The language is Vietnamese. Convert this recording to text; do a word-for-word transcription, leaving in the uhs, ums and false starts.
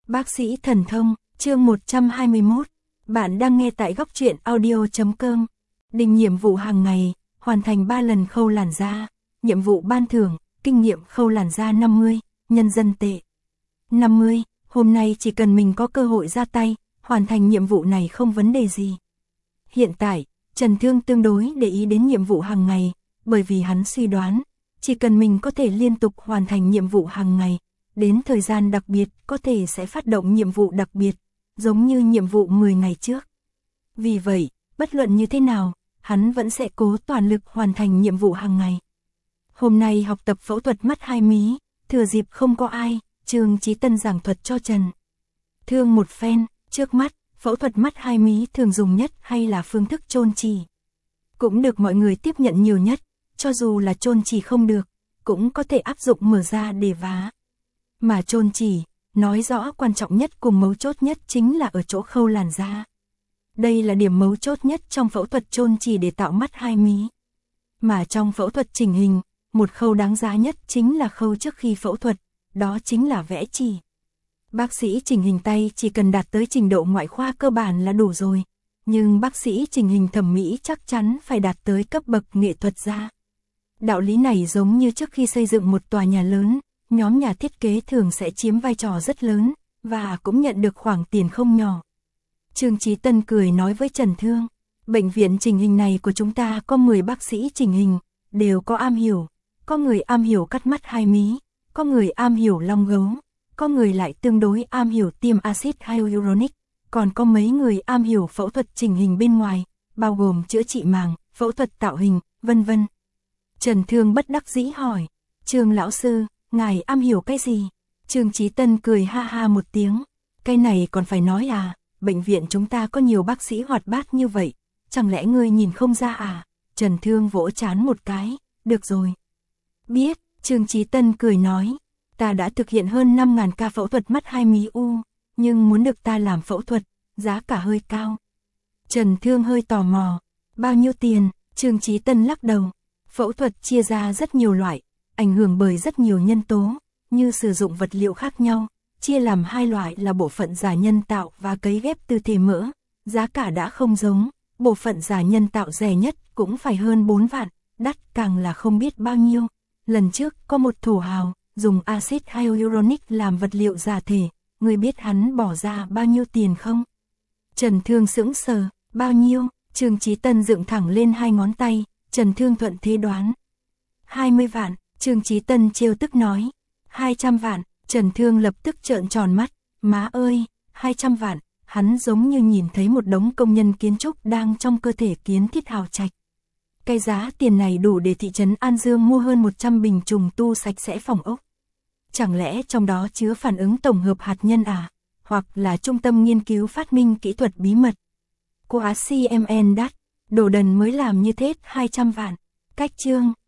Bác sĩ thần thông, chương một trăm hai mươi mốt. Bạn đang nghe tại góc truyện audio chấm com. Định nhiệm vụ hàng ngày, hoàn thành ba lần khâu làn da. Nhiệm vụ ban thưởng, kinh nghiệm khâu làn da năm mươi, nhân dân tệ. năm mươi, hôm nay chỉ cần mình có cơ hội ra tay, hoàn thành nhiệm vụ này không vấn đề gì. Hiện tại, Trần Thương tương đối để ý đến nhiệm vụ hàng ngày, bởi vì hắn suy đoán, chỉ cần mình có thể liên tục hoàn thành nhiệm vụ hàng ngày, đến thời gian đặc biệt có thể sẽ phát động nhiệm vụ đặc biệt, giống như nhiệm vụ mười ngày trước. Vì vậy, bất luận như thế nào, hắn vẫn sẽ cố toàn lực hoàn thành nhiệm vụ hàng ngày. Hôm nay học tập phẫu thuật mắt hai mí, thừa dịp không có ai, Trương Chí Tân giảng thuật cho Trần Thương một phen. Trước mắt, phẫu thuật mắt hai mí thường dùng nhất hay là phương thức chôn chì. Cũng được mọi người tiếp nhận nhiều nhất, cho dù là chôn chì không được, cũng có thể áp dụng mở ra để vá. Mà chôn chì, nói rõ quan trọng nhất cùng mấu chốt nhất chính là ở chỗ khâu làn da. Đây là điểm mấu chốt nhất trong phẫu thuật chôn chì để tạo mắt hai mí. Mà trong phẫu thuật chỉnh hình, một khâu đáng giá nhất chính là khâu trước khi phẫu thuật, đó chính là vẽ chì. Bác sĩ chỉnh hình tay chỉ cần đạt tới trình độ ngoại khoa cơ bản là đủ rồi, nhưng bác sĩ chỉnh hình thẩm mỹ chắc chắn phải đạt tới cấp bậc nghệ thuật gia. Đạo lý này giống như trước khi xây dựng một tòa nhà lớn, nhóm nhà thiết kế thường sẽ chiếm vai trò rất lớn, và cũng nhận được khoản tiền không nhỏ. Trương Chí Tân cười nói với Trần Thương, bệnh viện chỉnh hình này của chúng ta có mười bác sĩ chỉnh hình, đều có am hiểu, có người am hiểu cắt mắt hai mí, có người am hiểu long gấu, có người lại tương đối am hiểu tiêm axit hyaluronic, còn có mấy người am hiểu phẫu thuật chỉnh hình bên ngoài, bao gồm chữa trị màng, phẫu thuật tạo hình, vân vân. Trần Thương bất đắc dĩ hỏi, Trương lão sư, ngài am hiểu cái gì? Trương Chí Tân cười ha ha một tiếng, cái này còn phải nói à, bệnh viện chúng ta có nhiều bác sĩ hoạt bát như vậy, chẳng lẽ ngươi nhìn không ra à? Trần Thương vỗ trán một cái, được rồi. Biết, Trương Chí Tân cười nói, ta đã thực hiện hơn năm nghìn ca phẫu thuật mắt hai mí u, nhưng muốn được ta làm phẫu thuật, giá cả hơi cao. Trần Thương hơi tò mò, bao nhiêu tiền? Trương Chí Tân lắc đầu, phẫu thuật chia ra rất nhiều loại, ảnh hưởng bởi rất nhiều nhân tố, như sử dụng vật liệu khác nhau, chia làm hai loại là bộ phận giả nhân tạo và cấy ghép tư thể mỡ, giá cả đã không giống, bộ phận giả nhân tạo rẻ nhất cũng phải hơn bốn vạn, đắt càng là không biết bao nhiêu. Lần trước có một thổ hào, dùng axit hyaluronic làm vật liệu giả thể, người biết hắn bỏ ra bao nhiêu tiền không? Trần Thương sững sờ, bao nhiêu? Trương Chí Tân dựng thẳng lên hai ngón tay, Trần Thương thuận thế đoán. hai mươi vạn, Trương Chí Tân trêu tức nói. hai trăm vạn, Trần Thương lập tức trợn tròn mắt, má ơi, hai trăm vạn, hắn giống như nhìn thấy một đống công nhân kiến trúc đang trong cơ thể kiến thiết hào trạch. Cái giá tiền này đủ để thị trấn An Dương mua hơn một trăm bình trùng tu sạch sẽ phòng ốc. Chẳng lẽ trong đó chứa phản ứng tổng hợp hạt nhân à? Hoặc là trung tâm nghiên cứu phát minh kỹ thuật bí mật? Quá xê em en đắt, đồ đần mới làm như thế hai trăm vạn. Cách chương,